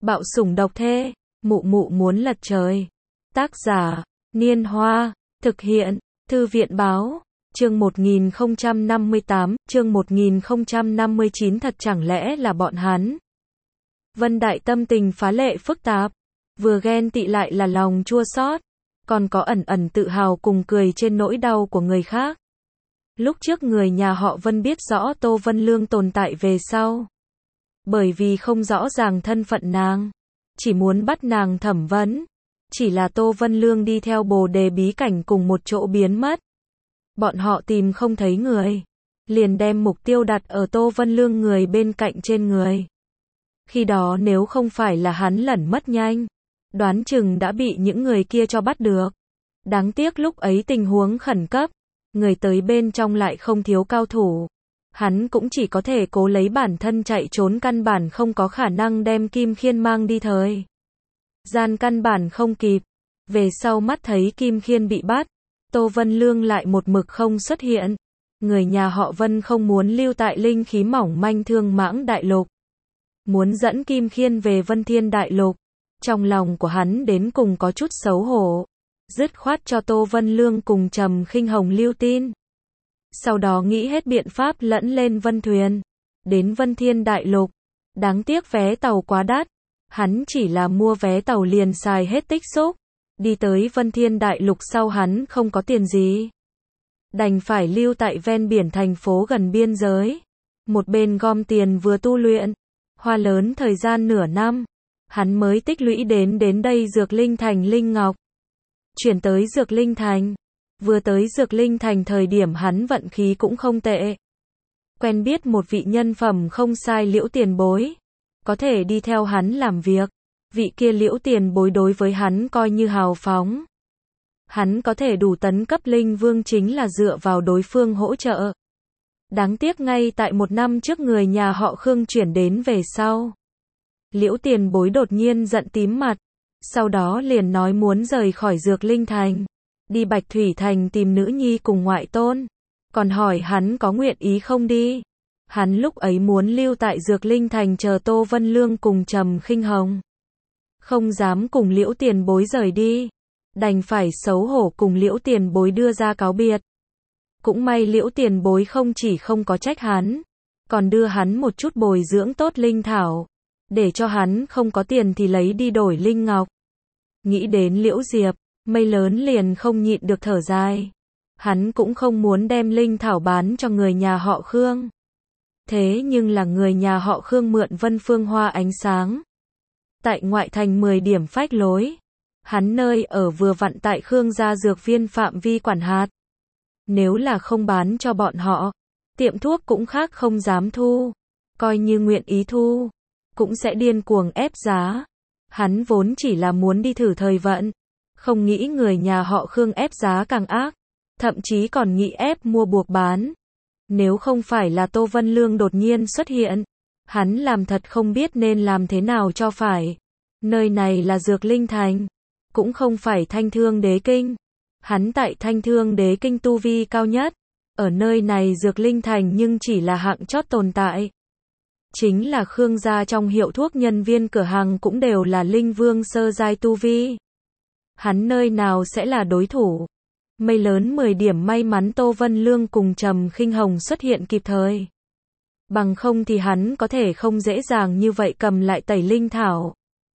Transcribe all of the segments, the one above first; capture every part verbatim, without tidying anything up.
Bạo sủng độc thê, mụ mụ muốn lật trời. Tác giả, Niên Hoa, thực hiện, Thư viện Báo, chương một nghìn không trăm năm mươi tám, chương một nghìn không trăm năm mươi chín thật chẳng lẽ là bọn hắn. Vân Đại tâm tình phá lệ phức tạp, vừa ghen tị lại là lòng chua xót, còn có ẩn ẩn tự hào cùng cười trên nỗi đau của người khác. Lúc trước người nhà họ Vân biết rõ Tô Vân Lương tồn tại về sau. Bởi vì không rõ ràng thân phận nàng, chỉ muốn bắt nàng thẩm vấn. Chỉ là Tô Vân Lương đi theo Bồ Đề bí cảnh cùng một chỗ biến mất. Bọn họ tìm không thấy người, liền đem mục tiêu đặt ở Tô Vân Lương người bên cạnh trên người. Khi đó nếu không phải là hắn lẩn mất nhanh, đoán chừng đã bị những người kia cho bắt được. Đáng tiếc lúc ấy tình huống khẩn cấp, người tới bên trong lại không thiếu cao thủ. Hắn cũng chỉ có thể cố lấy bản thân chạy trốn, căn bản không có khả năng đem Kim Khiên mang đi thời gian, căn bản không kịp. Về sau mắt thấy Kim Khiên bị bắt, Tô Vân Lương lại một mực không xuất hiện. Người nhà họ Vân không muốn lưu tại linh khí mỏng manh Thương Mãng Đại Lục, muốn dẫn Kim Khiên về Vân Thiên Đại Lục. Trong lòng của hắn đến cùng có chút xấu hổ, dứt khoát cho Tô Vân Lương cùng Trầm Khinh Hồng lưu tin. Sau đó nghĩ hết biện pháp lẫn lên Vân Thuyền, đến Vân Thiên Đại Lục. Đáng tiếc vé tàu quá đắt, hắn chỉ là mua vé tàu liền xài hết tích xúc. Đi tới Vân Thiên Đại Lục sau hắn không có tiền gì, đành phải lưu tại ven biển thành phố gần biên giới. Một bên gom tiền vừa tu luyện, hoa lớn thời gian nửa năm, hắn mới tích lũy đến đến đây Dược Linh Thành Linh Ngọc. Chuyển tới Dược Linh Thành. Vừa tới Dược Linh Thành thời điểm hắn vận khí cũng không tệ. Quen biết một vị nhân phẩm không sai Liễu Tiền Bối, có thể đi theo hắn làm việc. Vị kia Liễu Tiền Bối đối với hắn coi như hào phóng. Hắn có thể đủ tấn cấp Linh Vương chính là dựa vào đối phương hỗ trợ. Đáng tiếc ngay tại một năm trước người nhà họ Khương chuyển đến về sau, Liễu Tiền Bối đột nhiên giận tím mặt, sau đó liền nói muốn rời khỏi Dược Linh Thành, đi Bạch Thủy Thành tìm nữ nhi cùng ngoại tôn, còn hỏi hắn có nguyện ý không đi. Hắn lúc ấy muốn lưu tại Dược Linh Thành chờ Tô Vân Lương cùng Trầm Khinh Hồng, không dám cùng Liễu Tiền Bối rời đi, đành phải xấu hổ cùng Liễu Tiền Bối đưa ra cáo biệt. Cũng may Liễu Tiền Bối không chỉ không có trách hắn, còn đưa hắn một chút bồi dưỡng tốt linh thảo, để cho hắn không có tiền thì lấy đi đổi linh ngọc. Nghĩ đến Liễu Diệp, Mây Lớn liền không nhịn được thở dài. Hắn cũng không muốn đem linh thảo bán cho người nhà họ Khương. Thế nhưng là người nhà họ Khương mượn Vân Phương Hoa ánh sáng. Tại ngoại thành mười điểm phách lối. Hắn nơi ở vừa vặn tại Khương gia dược viên phạm vi quản hạt. Nếu là không bán cho bọn họ, tiệm thuốc cũng khác không dám thu. Coi như nguyện ý thu, cũng sẽ điên cuồng ép giá. Hắn vốn chỉ là muốn đi thử thời vận, không nghĩ người nhà họ Khương ép giá càng ác, thậm chí còn nghĩ ép mua buộc bán. Nếu không phải là Tô Vân Lương đột nhiên xuất hiện, hắn làm thật không biết nên làm thế nào cho phải. Nơi này là Dược Linh Thành, cũng không phải Thanh Thương Đế Kinh. Hắn tại Thanh Thương Đế Kinh tu vi cao nhất, ở nơi này Dược Linh Thành nhưng chỉ là hạng chót tồn tại. Chính là Khương gia trong hiệu thuốc nhân viên cửa hàng cũng đều là Linh Vương sơ giai tu vi. Hắn nơi nào sẽ là đối thủ. Mây Lớn mười điểm may mắn Tô Vân Lương cùng Trầm Khinh Hồng xuất hiện kịp thời. Bằng không thì hắn có thể không dễ dàng như vậy cầm lại tẩy linh thảo.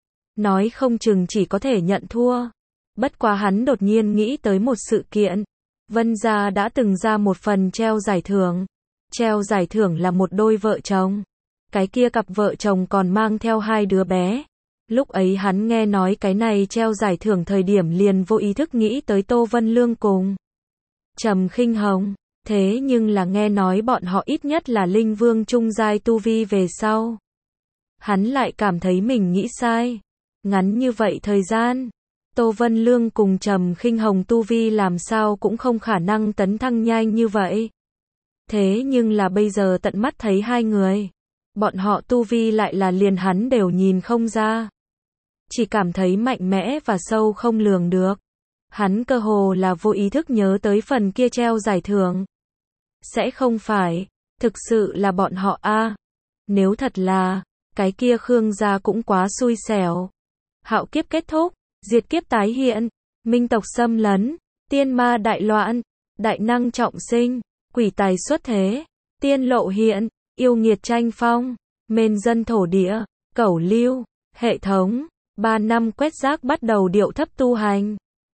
Nói không chừng chỉ có thể nhận thua. Bất quá hắn đột nhiên nghĩ tới một sự kiện. Vân gia đã từng ra một phần treo giải thưởng. Treo giải thưởng là một đôi vợ chồng. Cái kia cặp vợ chồng còn mang theo hai đứa bé. Lúc ấy hắn nghe nói cái này treo giải thưởng thời điểm liền vô ý thức nghĩ tới Tô Vân Lương cùng Trầm Khinh Hồng. Thế nhưng là nghe nói bọn họ ít nhất là Linh Vương trung giai tu vi về sau. Hắn lại cảm thấy mình nghĩ sai. Ngắn như vậy thời gian, Tô Vân Lương cùng Trầm Khinh Hồng tu vi làm sao cũng không khả năng tấn thăng nhanh như vậy. Thế nhưng là bây giờ tận mắt thấy hai người, bọn họ tu vi lại là liền hắn đều nhìn không ra. Chỉ cảm thấy mạnh mẽ và sâu không lường được. Hắn cơ hồ là vô ý thức nhớ tới phần kia treo giải thưởng. Sẽ không phải, thực sự là bọn họ a? Nếu thật là, cái kia Khương gia cũng quá xui xẻo. Hạo kiếp kết thúc, diệt kiếp tái hiện, minh tộc xâm lấn, tiên ma đại loạn, đại năng trọng sinh, quỷ tài xuất thế, tiên lộ hiện, yêu nghiệt tranh phong, mên dân thổ địa, cẩu lưu, hệ thống, ba năm quét rác bắt đầu điệu thấp tu hành.